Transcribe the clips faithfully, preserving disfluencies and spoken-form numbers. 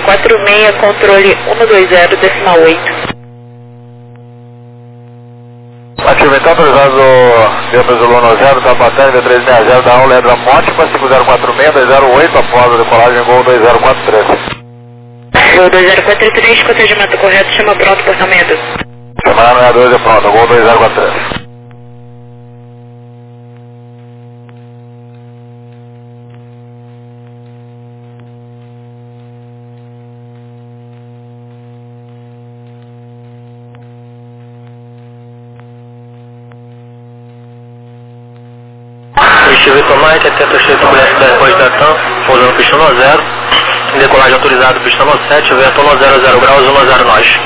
quatro seis, controle cento e vinte, decimal oito. Ativo então, autorizado Deus Zulu zero, tá batendo, V três seis zero, da um, letra Mótima, cinco zero quatro seis, dois zero oito, após a decolagem, Gol dois zero quatro três. Gol dois zero quatro três, procedimento correto, chama pronto, portamento. Semana sessenta e dois é pronto, Gol dois zero quatro três. Victor Mike, atento cheio do B S dez depois da T A M, pousando pistão no zero, decolagem autorizado pistão no sete, vento no zero zero graus, um zero nós.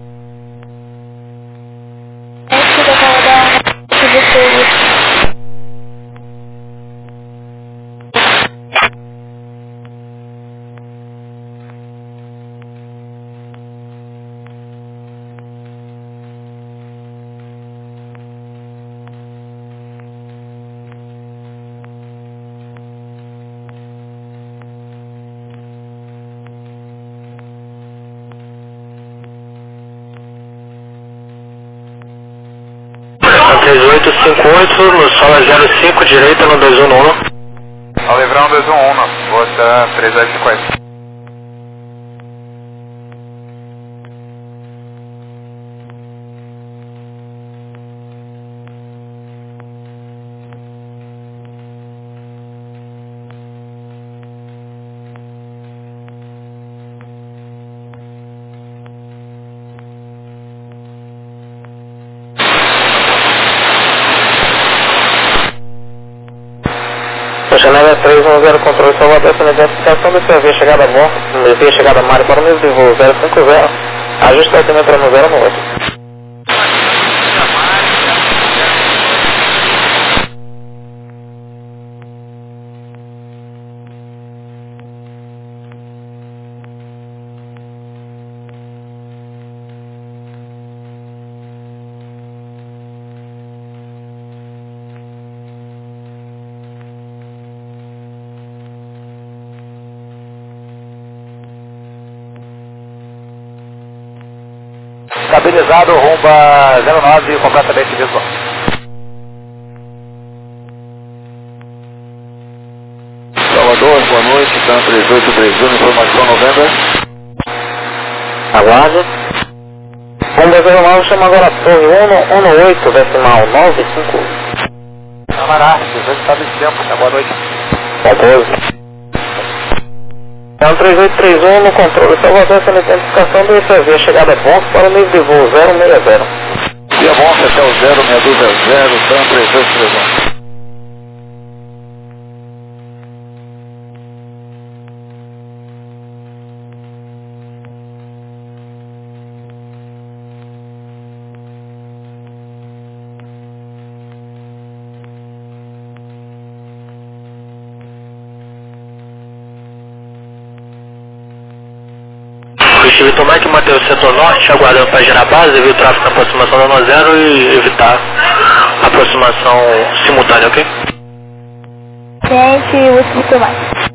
três oito cinco oito, no solo zero cinco, direita no dois um um. Ao livrão dois um um, você três oito cinco oito. Janela três um zero, controle Salvador, pela identificação do seu via chegada a bom, via chegada a Mário para o mesmo de voo zero cinco zero, ajuste o altimetro no zero no oito. Estabilizado, rumbo a zero nove, completamente visual. Salvador, boa noite, então três oito três um, informação novembro. Aguarde. Rumbo zero nove, chama agora a torre um um oito, decimal nove cinco. Camarada, dezoito está de tempo, tá? Boa noite. quatorze. É um três oito três um no controle Salvador, pela identificação do I C V, chegada a bom para o nível de voo zero seis zero. Dia bom, até o zero seis dois zero zero, então três oito três um. Victor Mike, Mateus, setor norte, aguardando para gerar base, viu o tráfego na aproximação da nove zero e evitar aproximação simultânea, ok? Gente, o Victor Mike.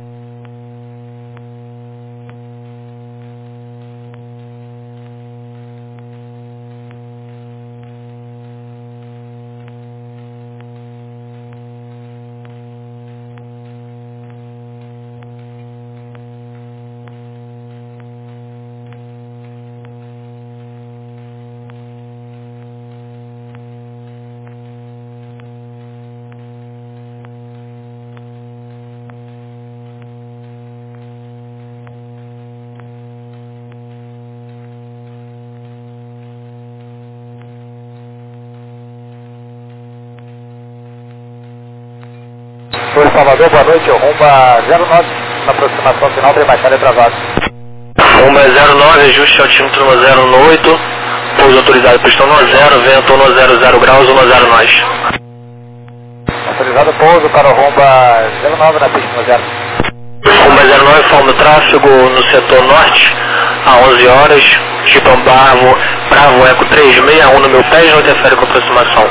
Oi, Salvador, boa noite, rumbo a zero nove, na aproximação final da embaixada travado. Rumbo é zero nove, ajuste altímetro no zero no oito, pouso autorizado pistão no zero, vento no zero zero graus, um zero nós. Autorizado pouso para o rumbo a zero nove na pista no zero. Rumbo é zero nove, forma do tráfego no setor norte, a onze horas, Chipão Bravo, Bravo Eco três seis um no meu pé, não interfere com aproximação.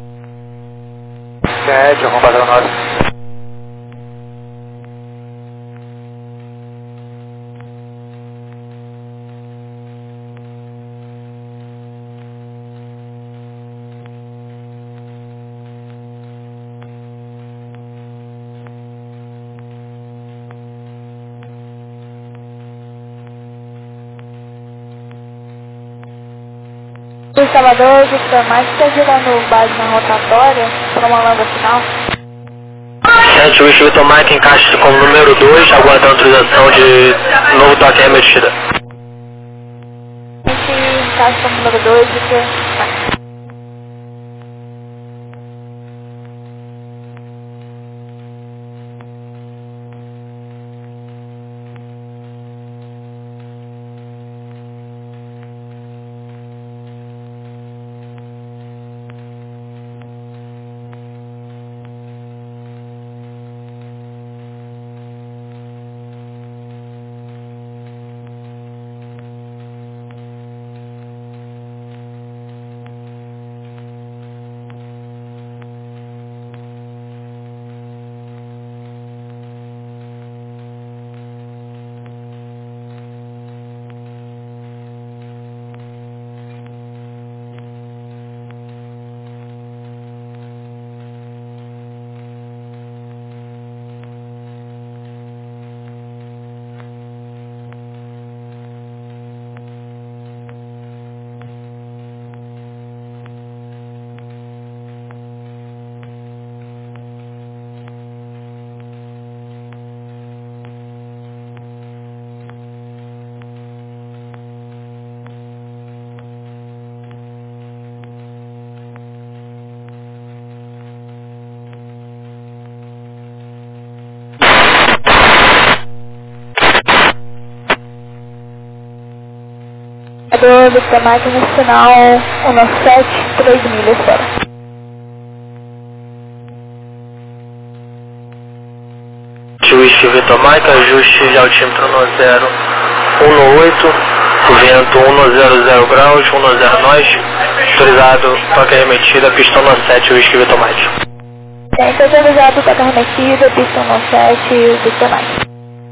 Sede, rumbo a zero nove. O Salvador, Victor Mike, está girando base na rotatória para uma langa final. sete, o Victor Mike encaixa como número dois, aguardando autorização de novo toque remetida. A gente encaixa como número dois, Victor Mike. Do Victor Mike no sinal um sete, três milhas fora. Whisky Victor Mike, ajuste de altímetro no zero um oito, vento um zero zero graus, um zero nós, autorizado, toque remetida, pistão no sete, Whisky Victor Mike. É, então autorizado, toque remetida, pistão no sete, Victor Mike.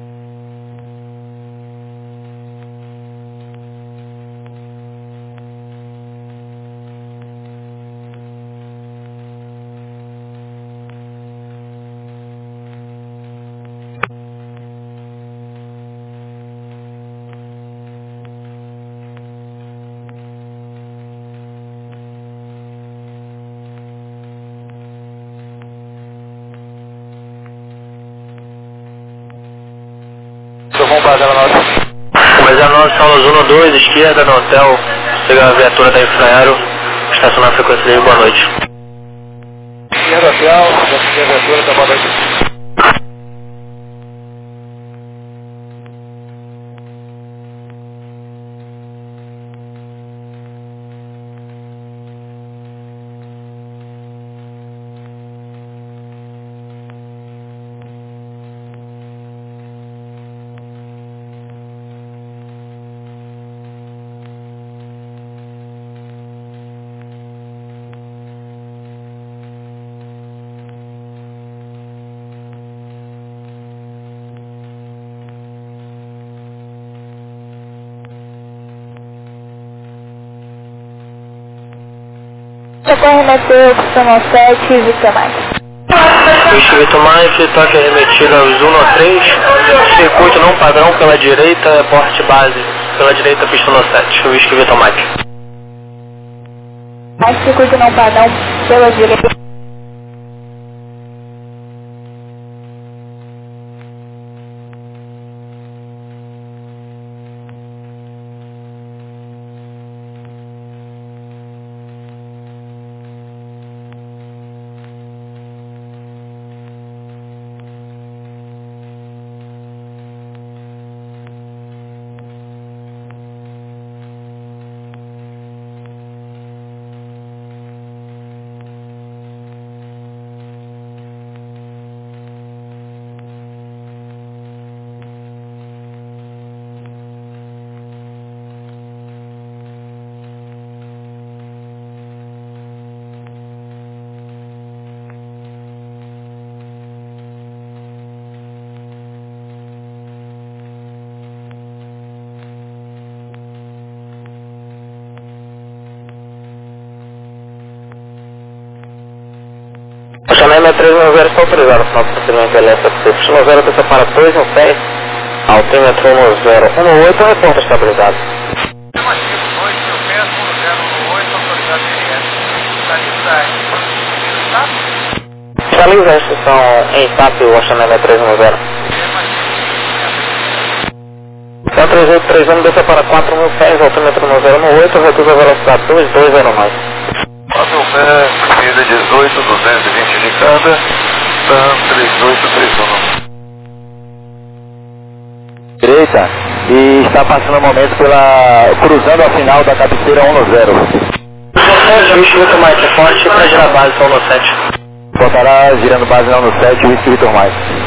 Mas a nossa sala zona dois, esquerda, no hotel, chega a viatura da Infraero, estacionar a frequência dele, boa noite. Esquerda, hotel, a viatura da boa noite. Socorro remeteu, pistão sete, Victor Mike. Whisky Victor Mike, toque remetido aos um três, circuito não padrão pela direita, porte base pela direita, pistão sete, Whisky Victor Mike. Mais circuito não padrão pela direita. A Chanel três um zero está autorizado, final do procedimento L S F C. um zero desce para dois um seis, altímetro um zero um oito, reporta estabilizado. dois, eu peço, um zero um oito. comigo, a estação em S A P, o orçamento é três um zero. Então três oito três um desça para quatro mil pés, altímetro no zero um oito, reduz a velocidade dois dois zero nove. quatro mil pés, descida dezoito, duzentos e vinte de cada, três oito três um. Direita, e está passando o momento pela, cruzando a final da cabeceira um no zero. Whisky Victor Mike, é forte para girar base, só no sete. Voltará girando base não no sete, Whisky Victor Mike.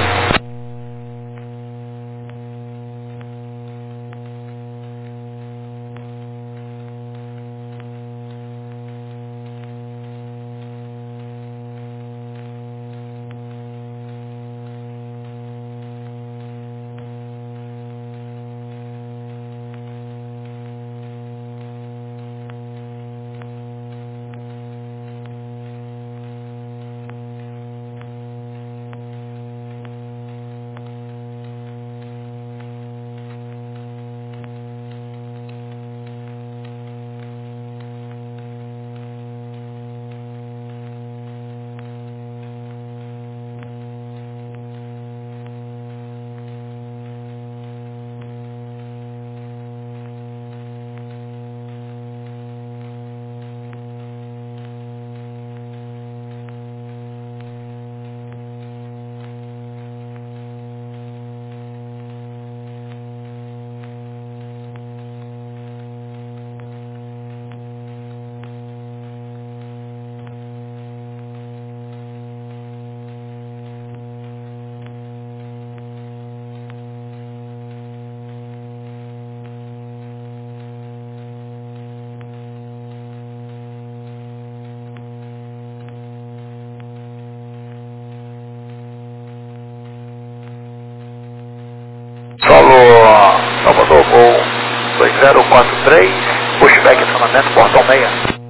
Solo Salvador Gol dois zero quatro três, pushback acionamento, portão meia.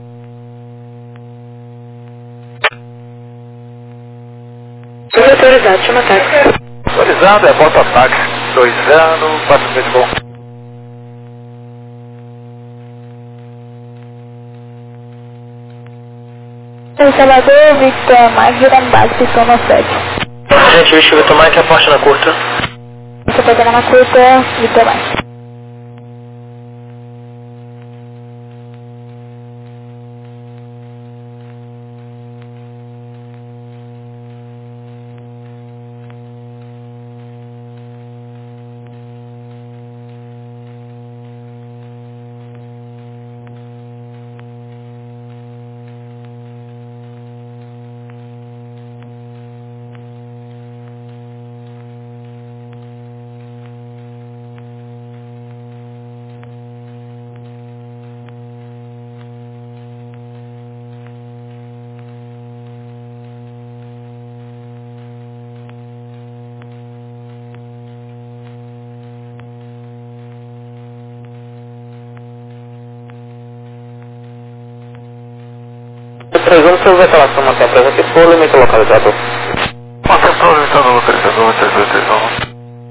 Tudo autorizado, chama táxi. Autorizado, é volta táxi dois zero quatro três Gol. Salvador, Victor Mike, girando base, pistão no sete. Gente, Whisky Victor Mike, é forte na curta. Você pode na curta, Victor Mike. três um, seu ventilação mantém presente por limite localizador. Atenção, limitando localizador três dois três um.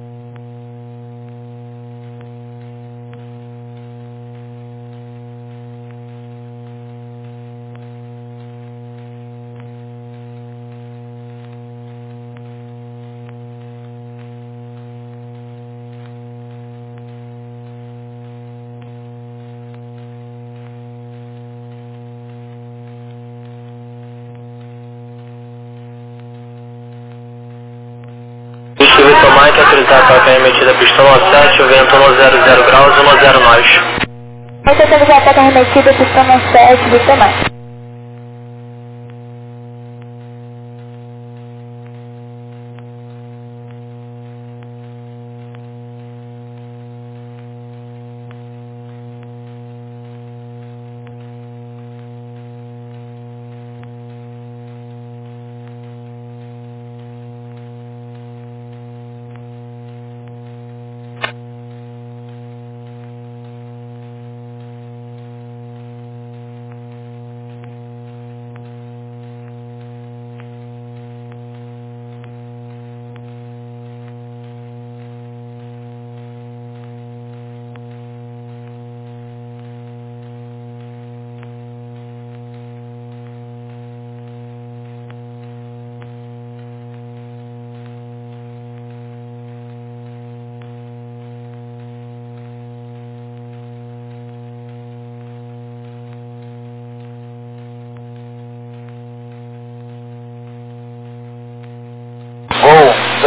Whisky Victor Mike, autorizado para a emitida pistola sete, vento um zero zero graus, um zero nós. Você autorizado para a remetida, pistão no sete, Victor Mike.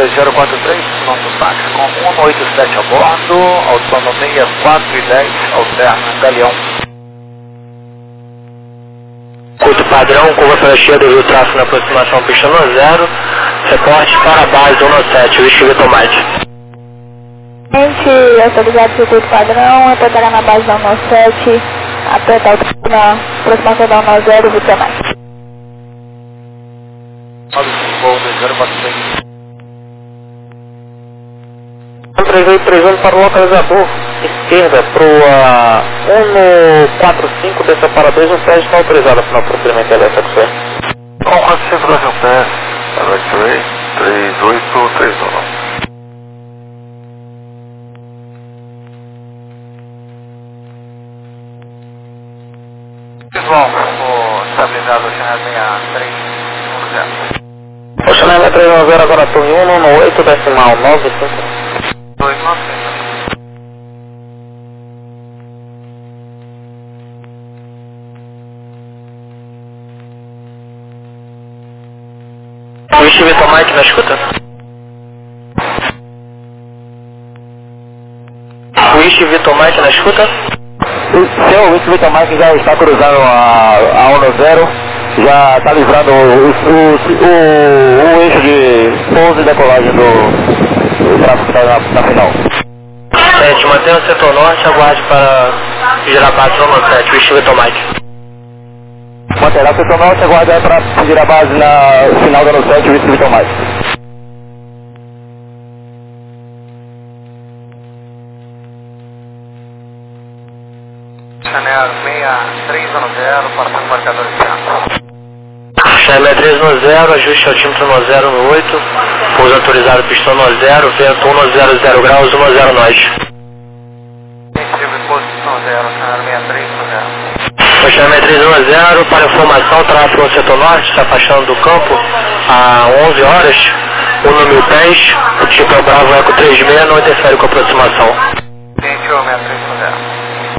dois zero quatro três, nosso táxi com cento e oitenta e sete a bordo, autonomia quatro e dez, alterna, Galeão. Curto padrão, curva pela esquerda, viu o tráfego na aproximação pista no zero, reporte para a base cento e sete, Whisky Vitor Mike. Gente, autorizado por curto padrão, reportará na base da cento e sete, apertar o na aproximação da cento e zero, Vitor Mike. dois zero quatro três. três oito três um para o localizador, esquerda para o uh, cento e quarenta e cinco, desça para dois um pé, está autorizado para o procedimento elétrico com você. cento e quarenta e cinco, dois um pé, X-Ray, três oito três um. João, o estabilizado oceano seis três um zero. Oceano três um zero, agora torre um um oito, decimal nove cinco. dois nove cinco. Whisky Vitor Mike na escuta? Whisky Vitor Mike na escuta? Seu Whisky Vitor Mike já está cruzando a, a cento e zero, já está livrando o, o, o, o eixo de pouso e decolagem do, do tráfego que está na, na final. Gente, mantenha o setor norte, aguarde para girar base cento e sete, Whisky Vitor Mike. Manterá o setor norte, aguarde para girar base na final da cento e sete, Whisky Vitor Mike. Chanel seis três um zero, para o marcador de Chanel três um zero, ajuste altímetro cento zero no oito, pouso autorizado pistão cento zero, vento cento zero graus, cento zero norte. Posição zero, Chanel seis três um zero. Chanel três um zero, para informação, tráfego no setor norte, se afastando do campo, a onze horas, um mil pés, o tipo é o Bravo Eco três seis, não interfere com a aproximação. vinte e um seis três um zero.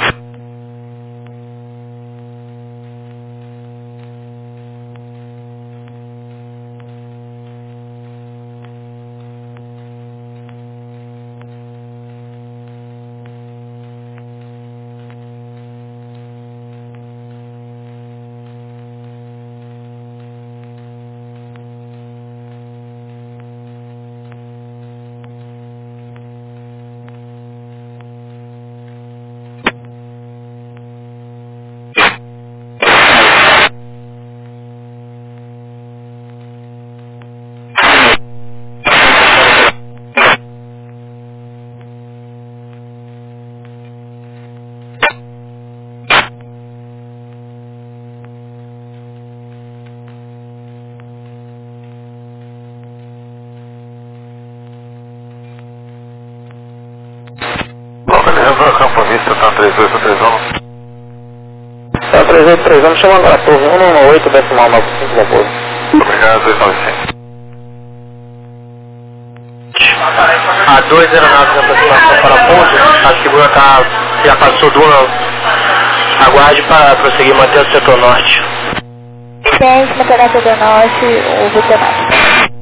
Localizador Campo Vista, tá três oito três um. Tá três oito três um, chama agora a torre cento e dezenove, decimal nove cinco, depois. Obrigado, dois nove cinco. A dois aeronaves na aproximação para ponto, a segura tá, já passou do ano. Aguarde para prosseguir, manter o setor norte. Gente, manterá o setor norte, o Vitor Mike.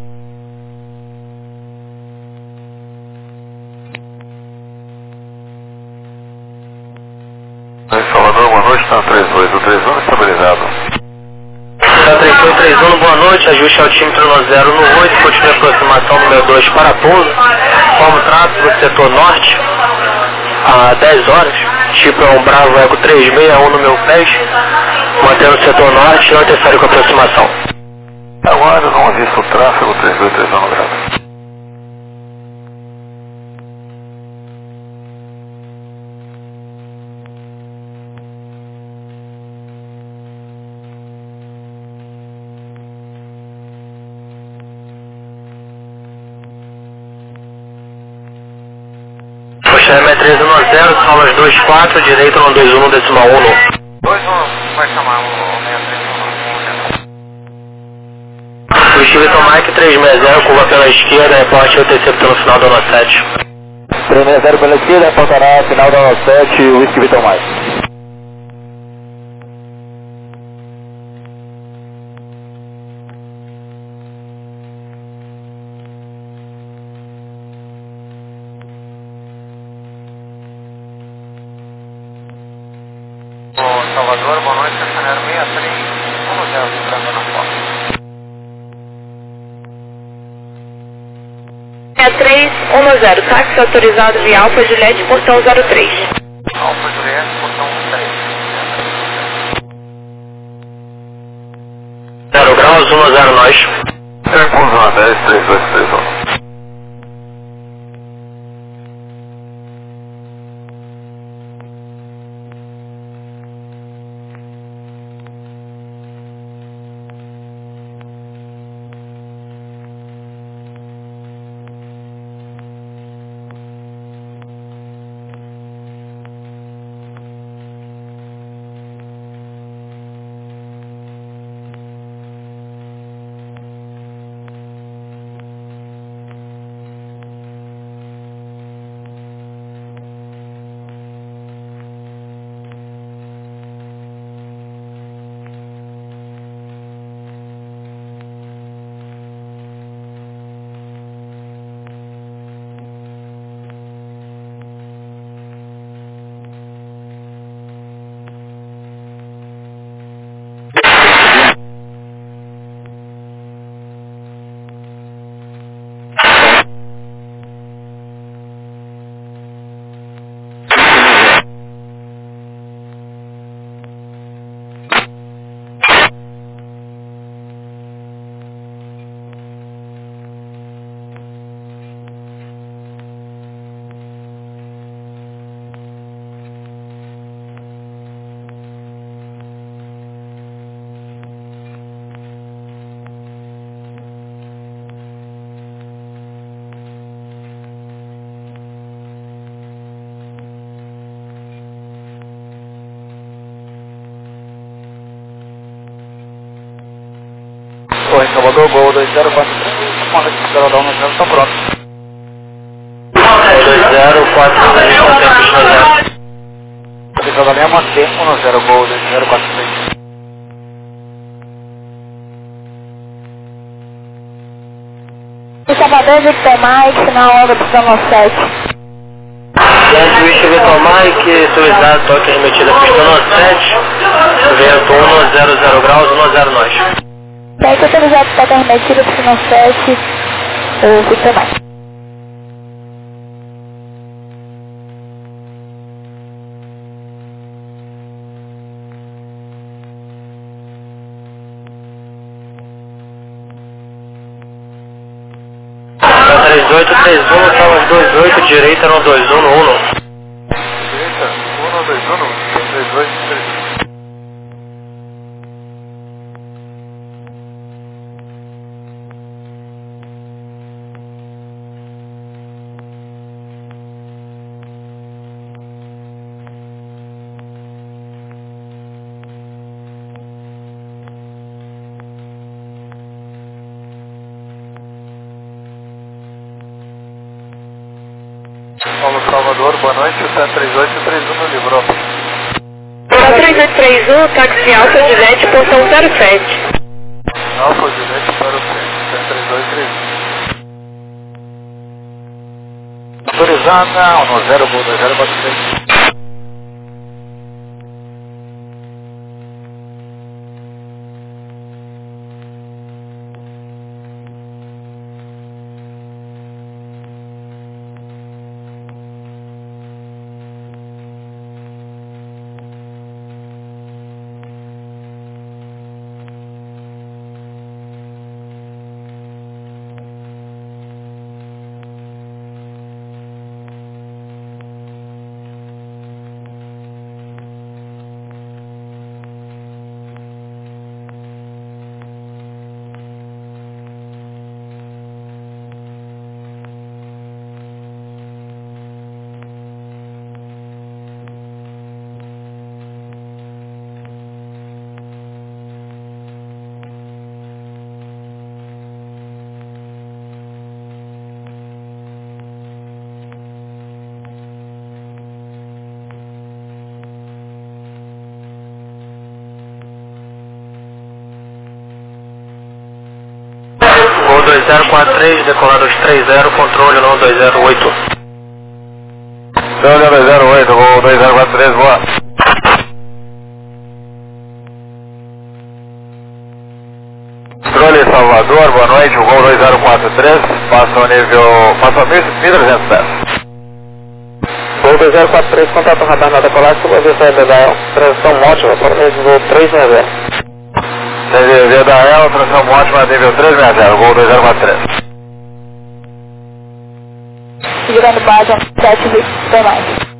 Salvador, boa noite, tá três oito três um, estabilizado. Tá três oito três um, boa noite, ajuste altímetro no zero no oito, continue a aproximação número dois para pouso, forma o tráfego setor norte, a dez horas, tipo é um Bravo Eco três seis, um no meu pés, mantendo o setor norte, não interfere com a aproximação. Aguarda, vamos ver se o tráfego três oito três um no grado. Chanel três um zero, solas dois quatro, direito no dois um, decimal um. dois um, vai chamar o seis três um. Whisky Vitor Mike três seis zero, curva pela esquerda, reporte intercepto no final da cento e sete. três seis zero pela esquerda, reportará final da cento e sete, Whisky Vitor Mike. Salvador, boa noite, estacionário seis três um zero, entrando na foto. seis três um zero, táxi autorizado via Alfa Juliette, portão zero três. Alfa Juliette, portão três. zero graus, um zero nós. Circunzão dez, três dois três um. Oi, Salvador, Gol dois zero quatro três, manda que o dar um zero, tá pronto. dois zero quatro três, Pista zero. Pista da linha, mantém um zero, Gol dois zero quatro três. Salvador, Victor Mike, sinal onda pista sete. Grande Whisky Victor Mike, autorizado, toque remetida pista sete, vento um zero zero graus, um zero nós. Daí autorizado toque remetida pista sete, o Victor Mike. três oito três um, estava dois oito, direita no dois um no um. Direita, um dois um, três oito três um. Paulo Salvador, boa noite, o três oito três um no Livrópolis. três oito três um, táxi Alfa Juliette, portão zero sete. Alfa Juliette para o centro, três dois três um. Autorizada, um zero, Gol dois zero quatro três. dois zero quatro três, decolados três zero, controle no dois zero oito. dois zero oito, Gol dois zero quatro três, boa. Salvador, boa noite, o Gol dois zero quatro três, passa o nível, passa mil trezentos pés. Gol dois zero quatro três, contato radar na decolagem, sobre a V C da E L, transição ótima, para o nível três seis zero. C V V da E L, transição ótima, nível três seis zero, Gol dois zero quatro três. Girando base sete Victor Mike.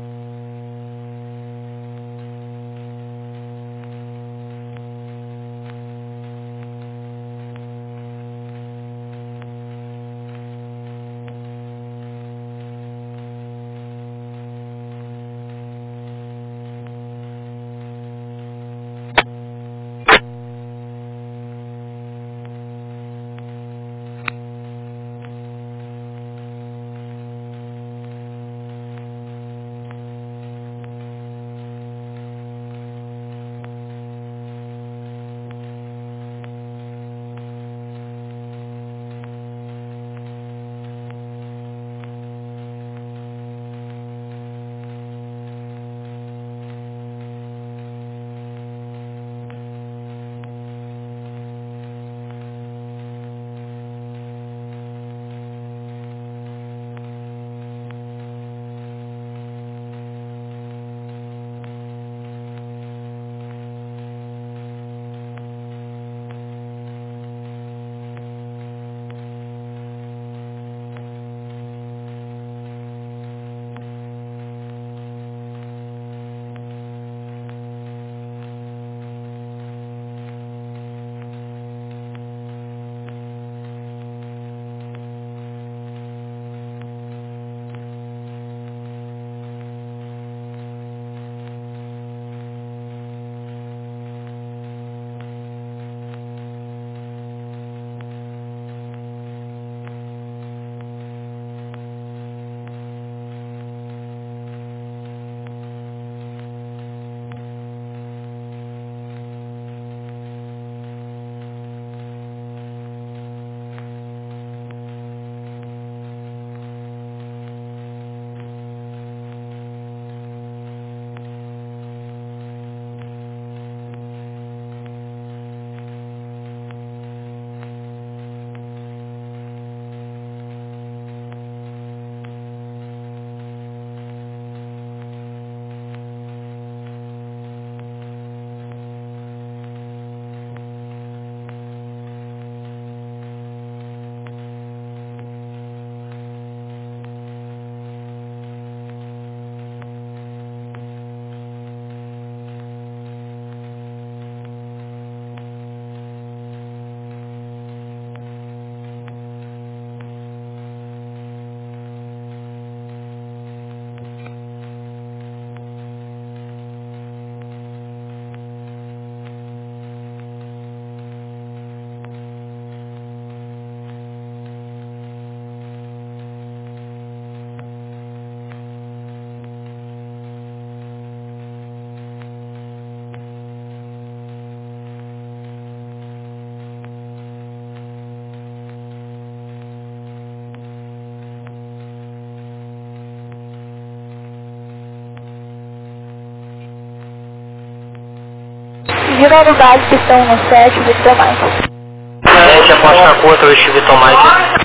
Girando base, pistão no sete, Victor Mike. sete, aposta curta, West Victor Mike.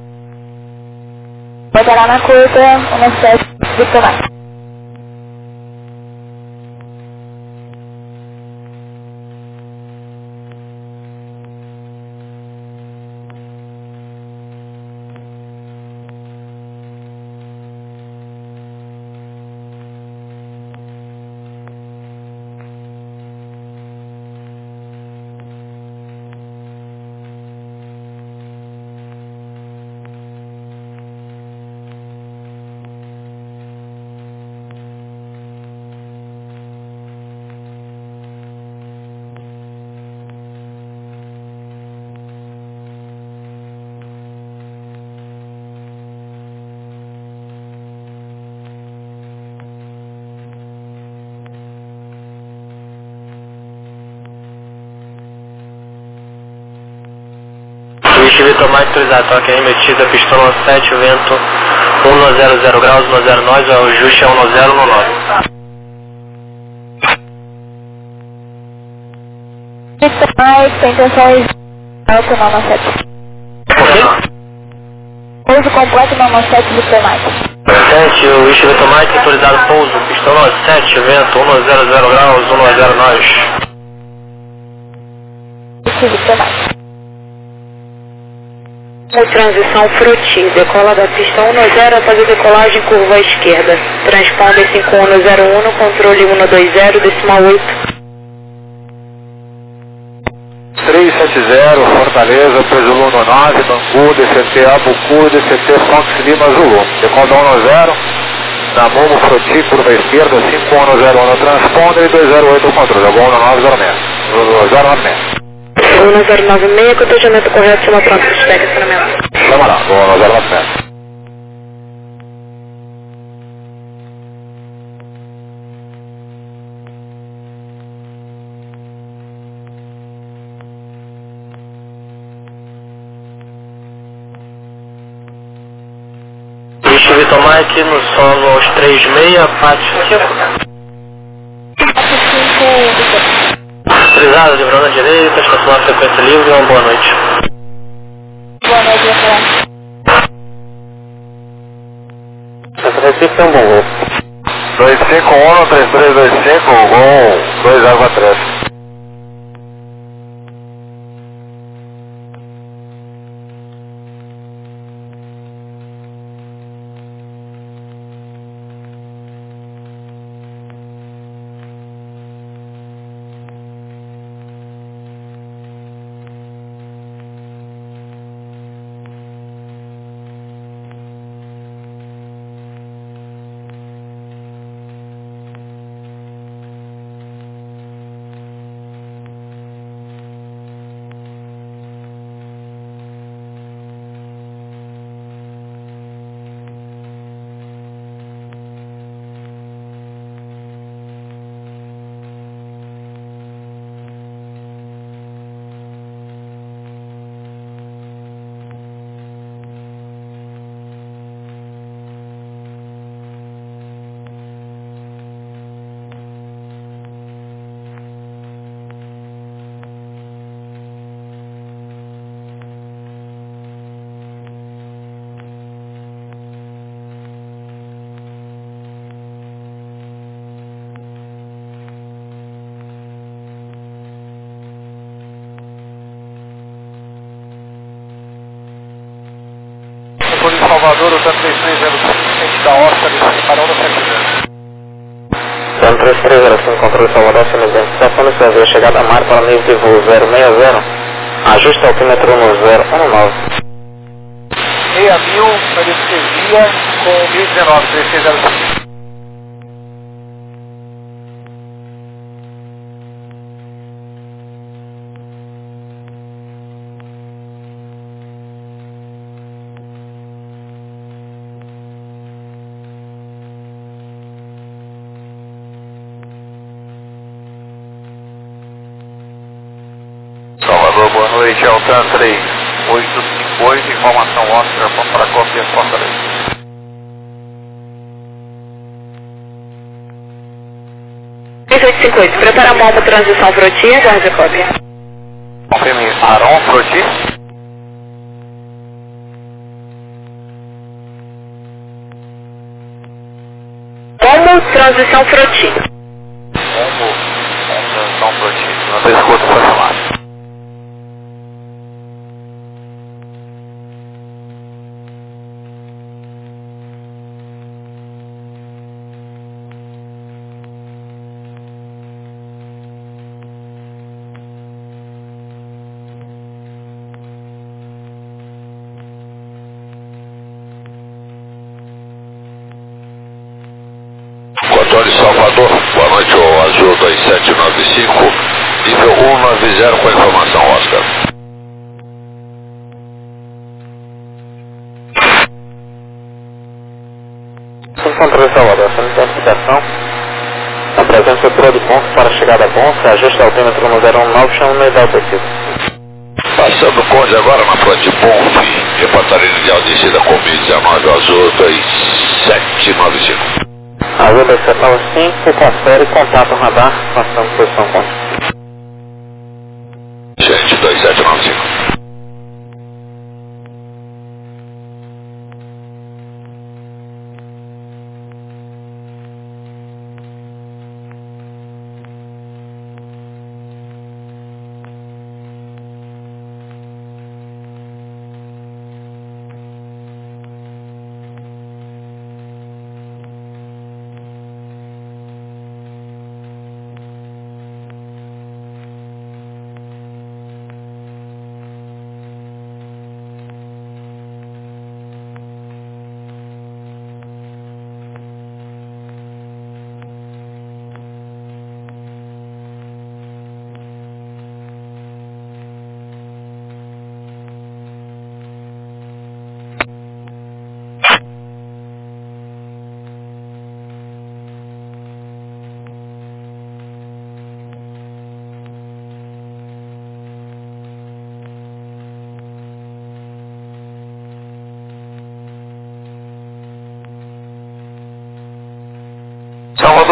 Botará na curta, no sete, Victor Mike. West Victor Mike, autorizado, toque remetida, pistão sete, vento um zero zero graus, um zero nove, o ajuste é um zero nove. Victor Mike, tem intenções Alto nove sete. Ok? Pouso completo nove sete do Mike. sete, o Whisky Victor Mike, autorizado pouso, pistão nove sete, vento um zero zero graus, um zero nós. Whisky Victor Mike. Transição Fruti, decola da pista um zero a fazer decolagem curva à esquerda. Transponder cinco um zero um, controle um dois zero, decimal oito. três sete zero, Fortaleza, Zulu nove, Bangu, D C T Abucu, D C T Fox Lima Zulu. Decola um zero, na Momo Fruti, curva à esquerda, cinco um zero um no transponder e dois zero oito no controle. um nove zero seis. zero nove seis. um zero nove seis, cotejamento correto, chama pronto, hashtag acionamento. Chama lá, um zero nove seis. Whisky Victor Mike no solo aos três seis, pátio cinco. Autorizado, livrando à direita, estacionar frequência livre, uma boa noite. Boa noite, Rafael. Santa Recife é um bom voo. dois cinco um, três três dois cinco, Gol dois zero quatro três. Salvador, o Santa três três zero cinco, da Oscar, para onda sete zero. Santa três três zero cinco, controle Salvador, cento e vinte. Sua via chegada a mar para nível de voo zero seis zero. Ajuste altímetro no zero um nove. seis mil, anestesia com mil e dezenove, três seis zero cinco. Salvador, boa noite, é o TRAN três oito cinco oito, informação Oscar para cópia Fortaleza. três oito cinco oito, prepara a mão para transição Fruti, aguarde a cópia. Confirme, Aron Fruti. Como transição Fruti. Como transição Fruti, não tem escuta essa chamada. Controle Salvador, boa noite, o Azul dois sete nove cinco, nível um nove zero com a informação Oscar. Controle Salvador, essa identificação. A presença toda de ponto para chegada a ponto, ajuste altímetro no zero um nove, chama no meio da tecido. Passando o Conde agora na frente de Ponte, reportaria inicial descida com mil e dezenove, Azul dois sete nove cinco. Azul dois sete nove cinco, confere contato radar, passando posição ponte. Gente, dois sete nove cinco.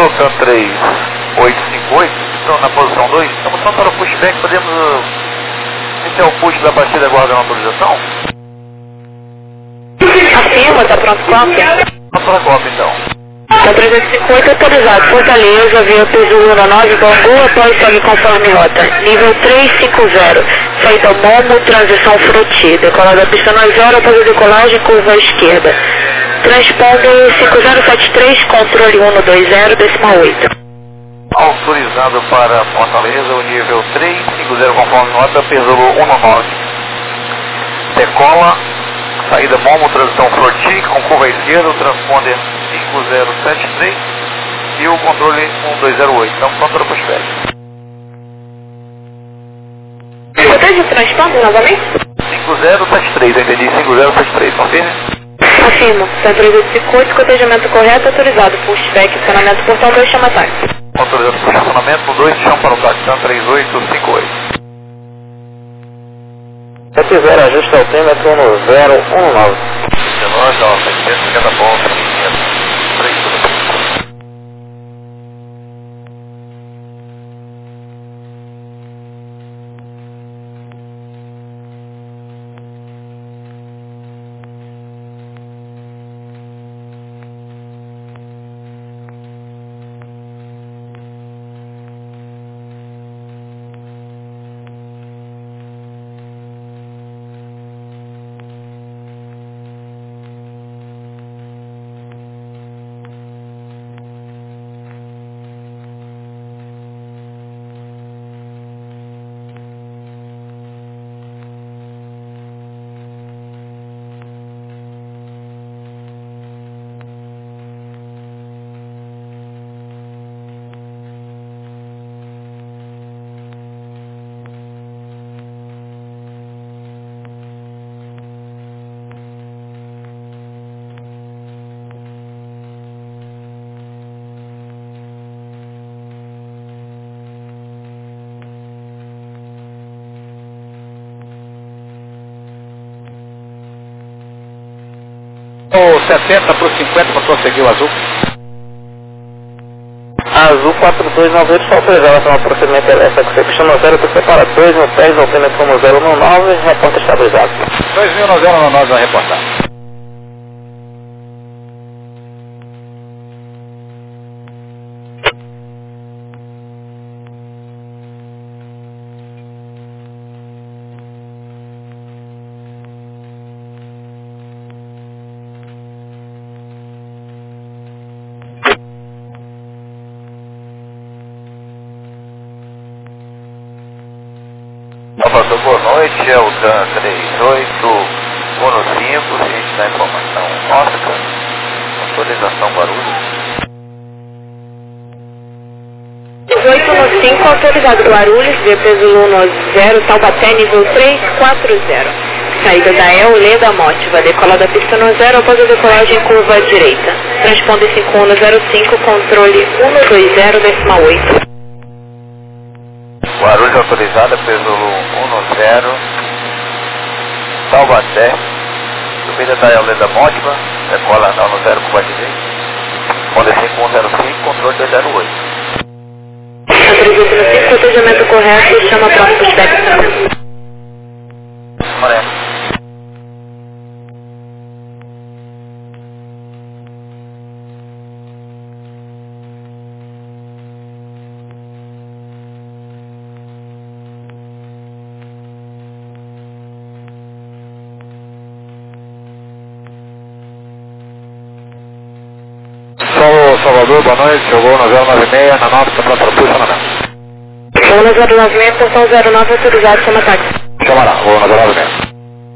Zulu TAM três oito cinco oito, estão na posição dois, estamos prontos para o pushback, podemos uh, iniciar o push da batida aguardando a autorização? Afirma, está pronto cópia? Vamos para a cópia então. Tá trezentos e cinquenta e oito autorizado, Fortaleza, via P Zulu nove, Bangu, após segue conforme rota. Nível trezentos e cinquenta, saída Momo, transição Froti, decolada da pista nove horas, após a decolagem, curva à esquerda. Transponder cinco zero sete três, controle um dois zero, decimal oito. Autorizado para Fortaleza, o nível trezentos e cinquenta conforme nota, P Zulu nove. Decola, saída Momo, transição Froti, com curva à esquerda, o transponder cinco zero sete três e o controle um dois zero oito. Então, pronto para o pushback. Cotejo de transponder novamente? cinco zero sete três, eu entendi, cinco zero sete três, confirme? Afirmo, tá trezentos e cinquenta e oito, cotejamento correto, autorizado, pushback, estacionamento portão dois, chama táxi. Autorizado para o estacionamento dois, chama para o táxi, três oito cinco oito. sete zero, ajuste altímetro um zero um nove. Relógio, ó, seiscentos e cinquenta pontos, três tudo bem. setenta para o cinquenta para prosseguir o azul. Azul quatro dois nove oito, só autorizado para o procedimento elétrico. Você chama zero, você para dois no dez, altímetro como zero nove, reporta estabilizado. dois mil no zero nove vai reportar. Passou boa noite, é o TAM três oito um cinco, ciente da informação Oscar, autorização Guarulhos. dezoito no cinco, autorizado Guarulhos, via P Zulu zero, Taubaté, nível trezentos e quarenta. Saída da E L, Leda Mótiva, decola da pista no zero, após a decolagem curva à direita. Transponder cinco um zero cinco, controle um dois zero, decimal oito. Guarulhos autorizada, P Zulu um zero, Taubaté, subida da E L da Mótiva, decola na um zero curva à direita. Transponder cinco um zero cinco, controle dois zero oito. trezentos no cinco, cotejamento correto, chama próximo pushback. Moreno. Salvador, boa noite, chegou no zero nove seis, na nove, está pronto para o posicionamento. Vou na zero nove seis, portão zero nove, autorizado, chama táxi. Chamará, vou na zero nove seis.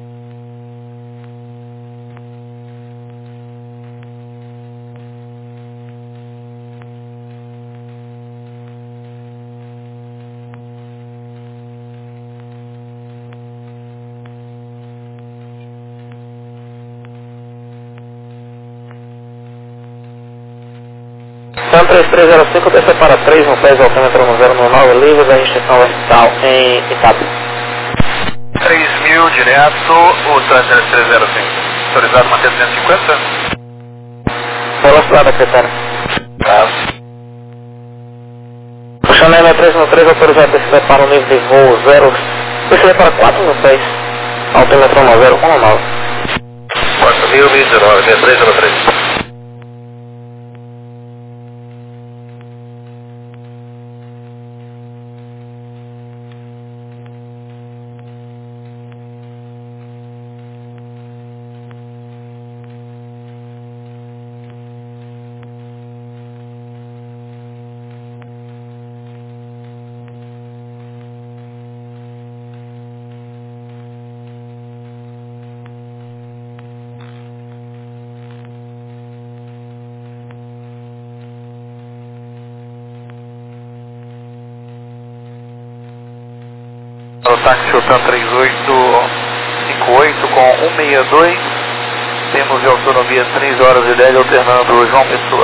TAM três três zero cinco, desce para três no dez, altímetro no zero nove, livre da restrição vertical em Itap. três mil direto, o TAM três três zero cinco. Autorizado manter duzentos e cinquenta? Velocidade, secretário. Tá. três um três, autorizado descer para o nível de voo zero, descer para quatro mil pés, altimetro um zero um nove. quatro mil, mil e dezenove, sessenta e três zero três. O táxi Sultan três oito cinco oito com cento e sessenta e dois, temos de autonomia três horas e dez, alternando João Pessoa.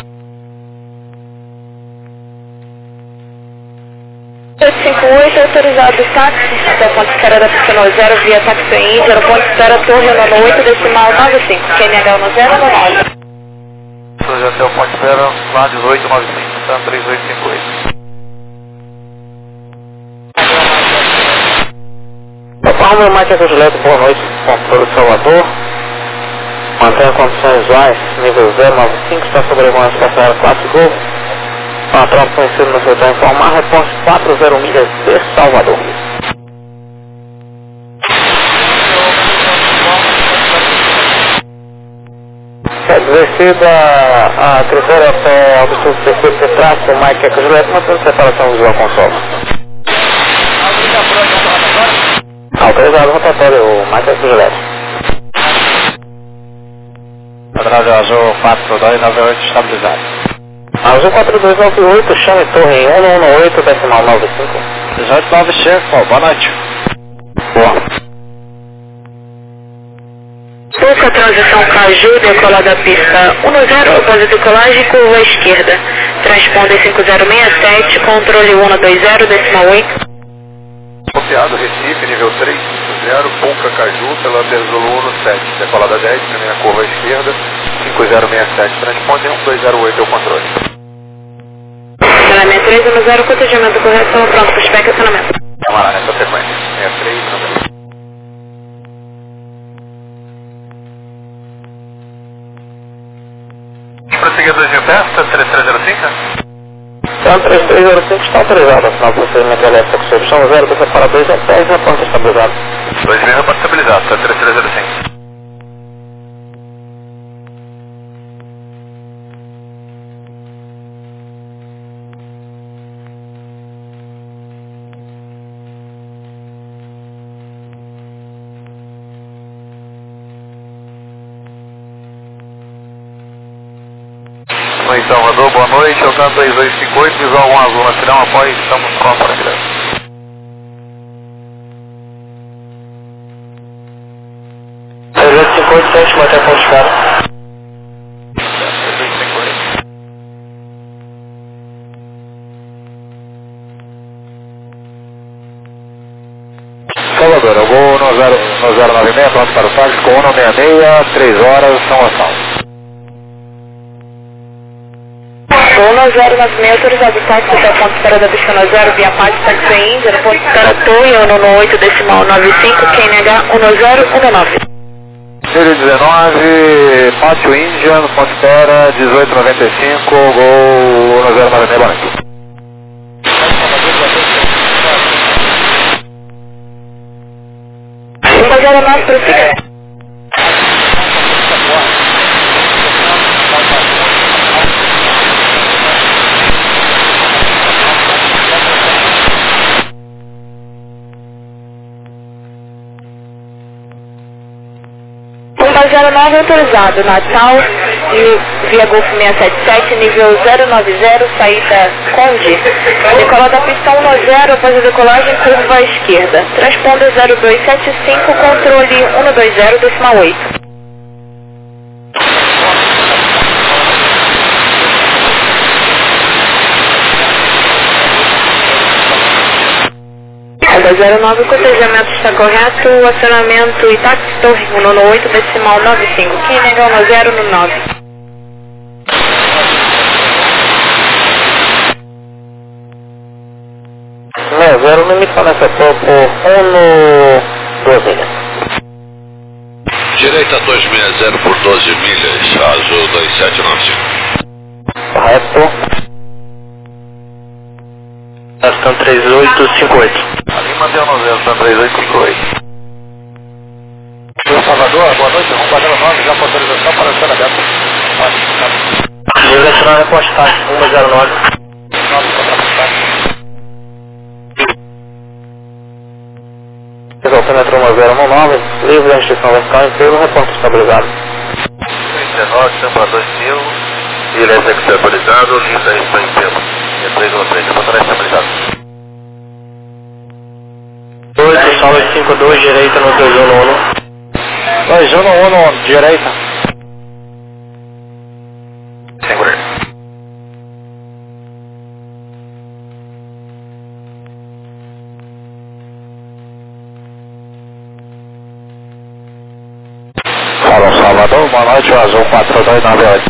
oito cinco oito, autorizado táxi até ponto de espera da pista no zero, via táxi Índia, aeroporto de espera Torre no oito, decimal nove cinco, Q N H no zero no nove. Hoje até o ponto de espera, lá dezoito nove cinco, Sultan três oito cinco oito. Palma, Mike Juliette, boa noite, controle de Salvador. Mantenha condições visuais, nível zero nove cinco, está sobrevoando a espaço quatro Gol. A tropa conhecida no setor informar, resposta quatro zero milhas de Salvador. É descida a critério até obstrução do circuito de tráfego, Mike Juliette, mantendo separação visual com solo. Autorizado rotatório, o Mike Juliette. Quadrado Azul quatro dois nove oito estabilizado. Azul quatro dois nove oito, chame torre um um oito, decimal nove cinco. dezoito nove cinco, boa noite. Boa. Pouca transição Caju, decola da pista um zero, após a decolagem, curva esquerda. Transponder cinco zero seis sete, controle um dois zero, decimal oito. Copiado, Recife, nível três cinco zero, Pouca Caju, pela Berzolo um sete, decolada dez, primeira curva à esquerda, cinco zero seis sete, transponde um dois zero oito, é o controle. Acionamento três um zero, protegimento correção, pronto para espec, acionamento. Camará nessa sequência, sessenta e três, número. Prosseguir dois mil pés, três três zero cinco? Então, três três zero cinco está autorizado, afinal, o procedimento elétrico com opção zero, dois para dois, é dez, reporte estabilizado. dois mil reporte estabilizado, três três zero cinco. Oi, Salvador, boa noite, Alcan três dois cinco oito, visual um azul na final, após, estamos prontos para direto. três dois cinco oito, sete, mantém a ponte de cara. três dois cinco oito. Salvador, eu vou no zero nove seis, pronto para o táxi, com um seis seis, três horas, São Gonçalo. um zero nove seis, autorizado táxi até ponto de espera da pista no zero, via Pátio Táxi Índia, no ponto de espera Torre um um oito, decimal nove cinco, Q N H um zero um nove. Número dezenove, Pátio Índia, no ponto de espera, dezoito noventa e cinco, Gol um zero nove seis, boa noite. um zero nove, prossiga. um zero nove autorizado, Natal, e via Golf seiscentos e setenta e sete, nível zero nove zero, saída Conde. Decola da pista um zero, após a decolagem, curva à esquerda. Transponder zero dois sete cinco, controle um dois zero, decimal oito. zero nove, o cotejamento está correto, o acionamento e táxi Torre um um oito, decimal nove cinco, Q N H um zero no nove. zero, limite fornecedor por um no duas milhas. Direita dois seis zero por doze milhas, azul dois sete nove cinco. Correto. Aston três oito cinco oito. Ali mantém o zero, Aston três oito cinco oito. Salvador, boa noite, vamos bater o nove, já com autorização para estar aberto. Direcional repostagem, um zero nove. nove contra Altímetro um zero um nove, livre da instituição vertical inteiro, reporte estabilizado. trinta e nove, tampa dois mil, direto estabilizado, livre da instituição inteiro. É três um três, reporte estabilizado. oito, sala cinco dois, direita no dois um um. dois um um, direita. Segura. Fala Salvador, boa noite, azul quatro dois nove oito.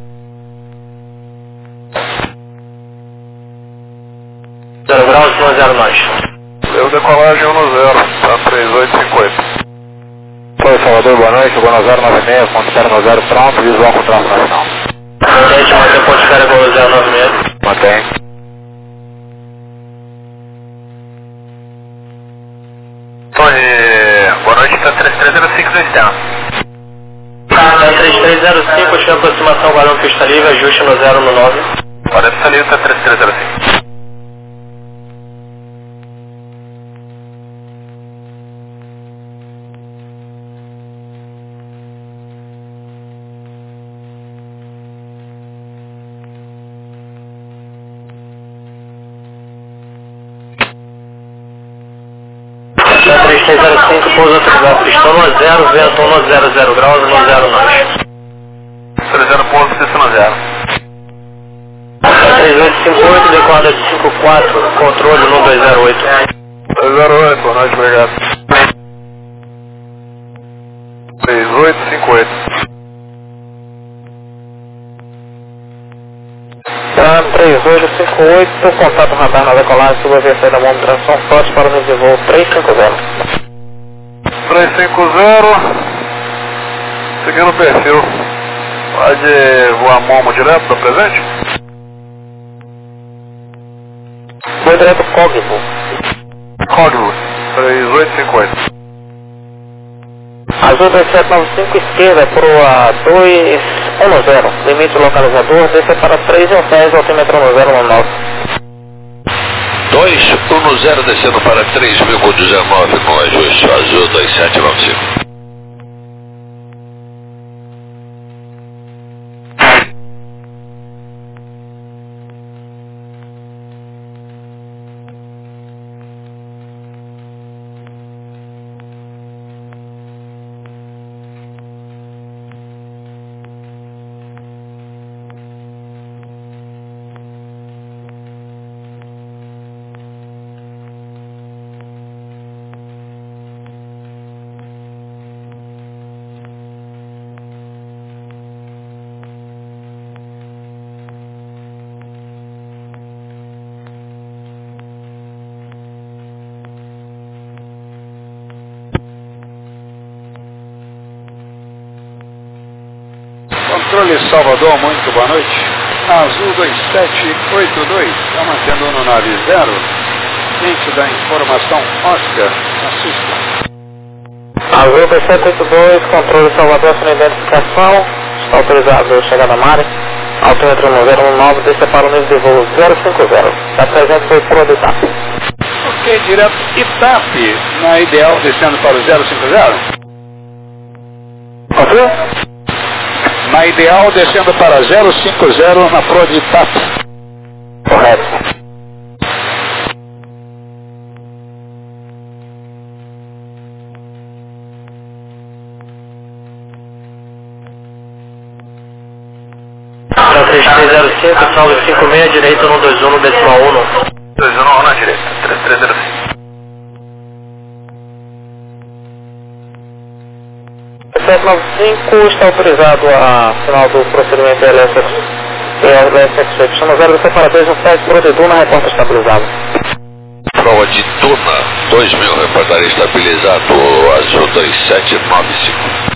zero graus, um zero nós. Deu decolagem um no zero, tá três oito cinco oito. Foi Salvador, boa noite, Buenos Aires nove seis, ponto no zero pronto, visual com tráfego nacional. Gente, mantém ponto de cara com zero nove seis. Mantém. Tony, boa noite, tá três três zero cinco no externo. Tá três três zero cinco, chama aproximação, balão pista livre, ajuste no zero no nove. Balão pista livre, tá três três zero cinco. três três zero cinco, pouso autorizado, pistão no zero, vento um no zero zero graus, no zero nós. três zero ponto, pista no zero. três oito cinco oito, decorda de cinco quatro, controle no dois zero oito. dois zero oito, boa noite, obrigado. três oito cinco oito. Tá, três oito cinco oito, contato radar na decolagem, suba V C da mão de transição forte para o nível de voo três cinco zero. três cinco zero, seguindo o perfil. Pode voar Momo direto do presente? Vou direto Cogvo. Código três oito cinco oito. Azul dois sete nove cinco, esquerda para o dois um zero, limite localizador, desce para três um seis, altímetro um zero um nove. dois um zero descendo para três mil com dezenove no ajuste, azul dois sete nove cinco. Controle Salvador, muito boa noite. Azul dois sete oito dois, está mantendo no nove zero. Ciente da informação Oscar, assista. Azul dois sete oito dois, controle Salvador, sem identificação, está autorizado chegar na Mare, altímetro um zero um nove, desce para o nível de voo zero cinco zero, está presente foi por de Itap. Ok, direto Itap, na ideal descendo para o zero cinco zero. Ouviu? Na ideal descendo para zero cinco zero na proa de Itap. Correto. três três zero cinco, salve cinco seis, direito no dois um, decimal um. dois um na direita, três três zero cinco. sete nove cinco está autorizado a final do procedimento L S X, chama zero para dois um sete, Protedur na reporta estabilizada. Pro Lagoa de Tuna, dois mil, reportaria estabilizado, Azul dois sete nove cinco.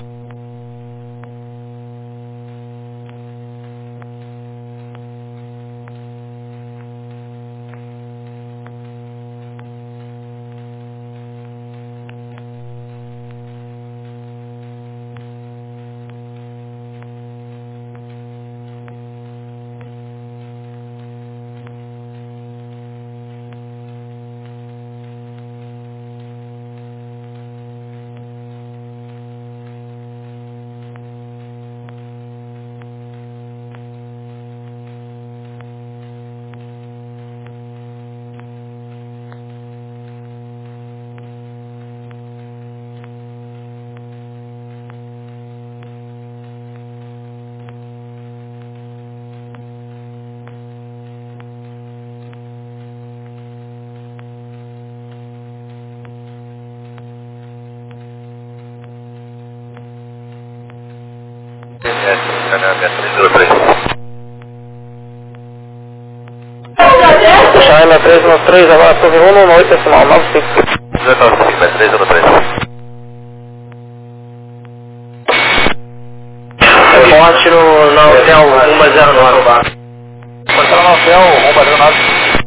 Puxar M três no três, agora torre um no oito, decimal nove cinco. nove cinco, M três no três. Reporte no, no hotel um zero nove. Passando no hotel um zero nove.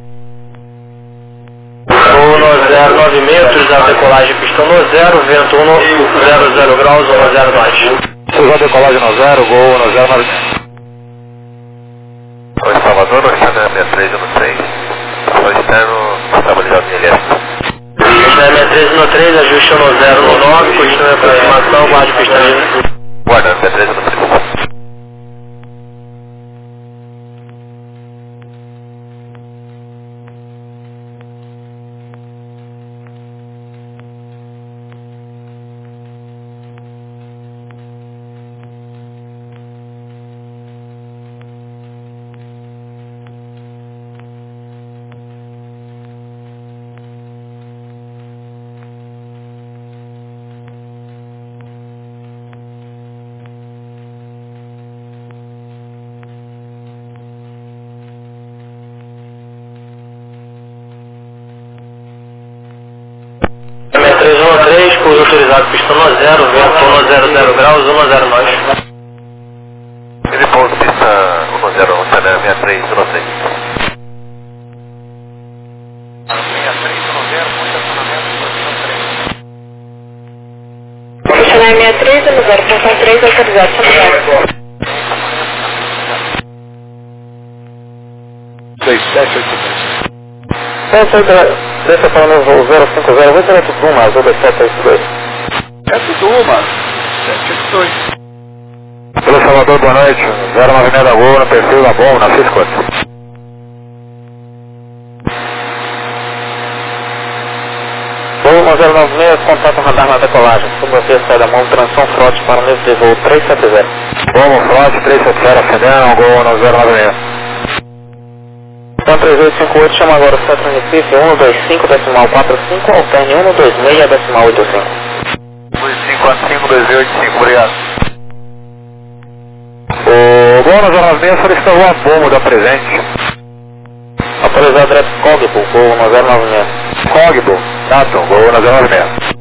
Voo no zero nove metros, a decolagem pistão no zero, vento um no zero zero graus, um zero dois. Suzão decolagem no zero, gol no zero nove. Oi, Salvador, nós estamos na M três no três. Nós estamos estabilizado em L S. M três no três, ajuste no zero no nove, continue a aproximação, guarde pistão. Guarda, M três no três. M três um três, curso autorizado pistão no zero, vento um zero zero graus, um zero nove. Ele pouso pista um zero um, está na M três no três. Puxa na M três no zero, função três, autorizado, São Miguel. dois sete oito sete. Deixa para o voo zero cinco zero, vou ter tudo uma, azul dois sete oito dois. É tudo uma, sete oito dois. Pelo Salvador, boa noite. zero nove meia da Gol, no perfil da Bom, na Fiscot. Voo no zero nove seis, contato radar na decolagem. Subofício sai da mão, transição frote para o nível de voo três sete zero. Bom, Frote, três sete zero, acendendo, Gol no zero nove seis. Então três oito cinco oito, chama agora o centro Recife, um dois cinco, decimal quatro cinco, alterne um dois seis, decimal oito cinco. dois cinco quatro cinco, dois oito cinco, obrigado. O Gol no zero nove seis solicitou uma bomba da presente. Autorizado direto Cogbo, voo no zero nove seis. Cogbo, Datum, Gol no zero nove seis.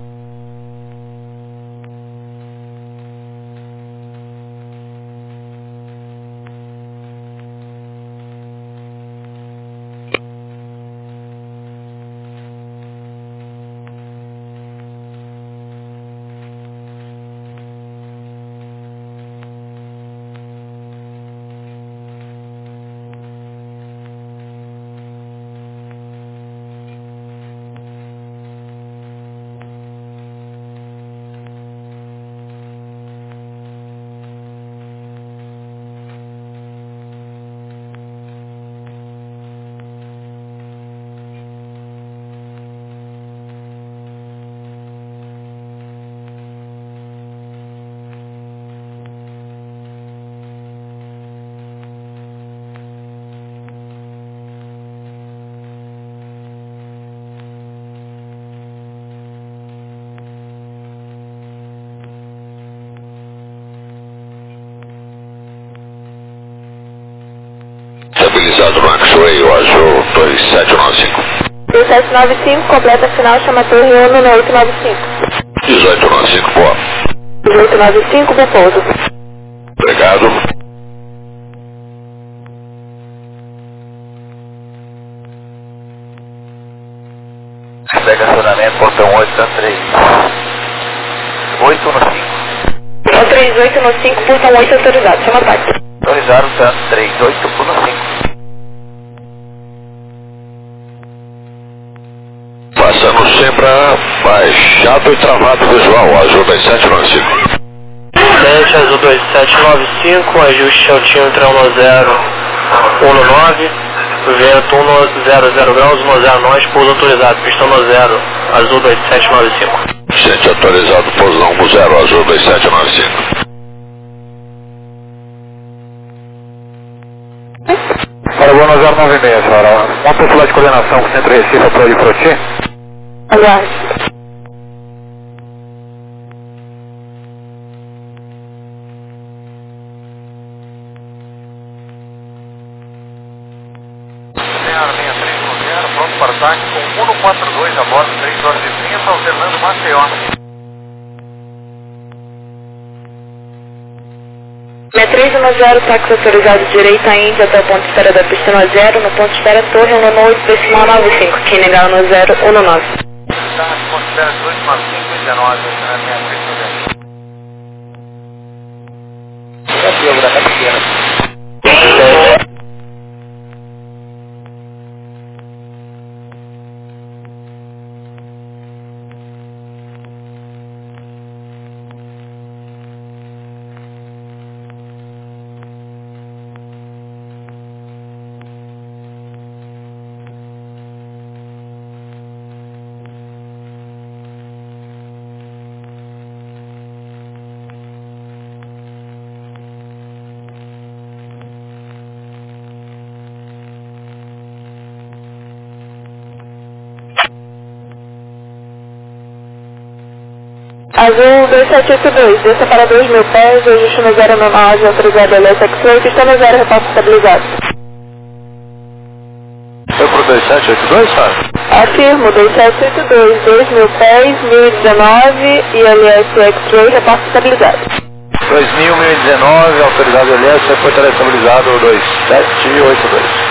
Estabilizado no X-Ray, o Azul dois sete nove cinco. dois sete nove cinco, completa final, chama a torre ONU no oito nove cinco. dezoito nove cinco, boa. dezoito nove cinco, bom pouso. Obrigado. Pega acionamento, portão oito, tá três. oito no cinco. Portão três oito no cinco, portão oito autorizado, chama a parte. Autorizado, tá três oito no cinco. Passando sempre a baixado e travado visual, azul dois sete nove cinco. sete, azul dois sete nove cinco, ajuste altímetro um zero um nove, vento um zero zero graus, um zero nós, pouso autorizado, pistão no zero, azul dois sete nove cinco. Gente atualizado, pouso um zero, azul dois sete nove cinco. Para o zero nove seis, senhora. Uma pessoa de coordenação com o Centro Recife, apoio de Froti. Aguarde. Senhora seis três um zero, pronto para ataque com um quatro dois a bordo, três horas e trinta, alternando Maceió. seis três um zero, táxi autorizado direita Índia até o ponto de espera da pista no zero, no ponto de espera torre um oito decimal nove cinco, que negar no zero um nove. Tá, ponto de espera dois nove cinco dezenove, senhora seis três um zero. Negativo, da pequena. Azul dois sete oito dois, desça para dois mil pés, ajuste no zero nove, autorizado L S X-Ray, pista no zero, repasse estabilizado. Foi pro dois sete oito dois, Fábio? Afirmo, dois sete oito dois, dois mil pés, mil e dezenove e L S X-Ray, repasse estabilizado. dois mil, mil e dezenove, autorizado L S, foi telestabilizado dois sete oito dois.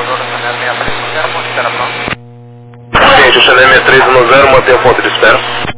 Gente, o Chanel seis três um zero, mantém o ponto de espera.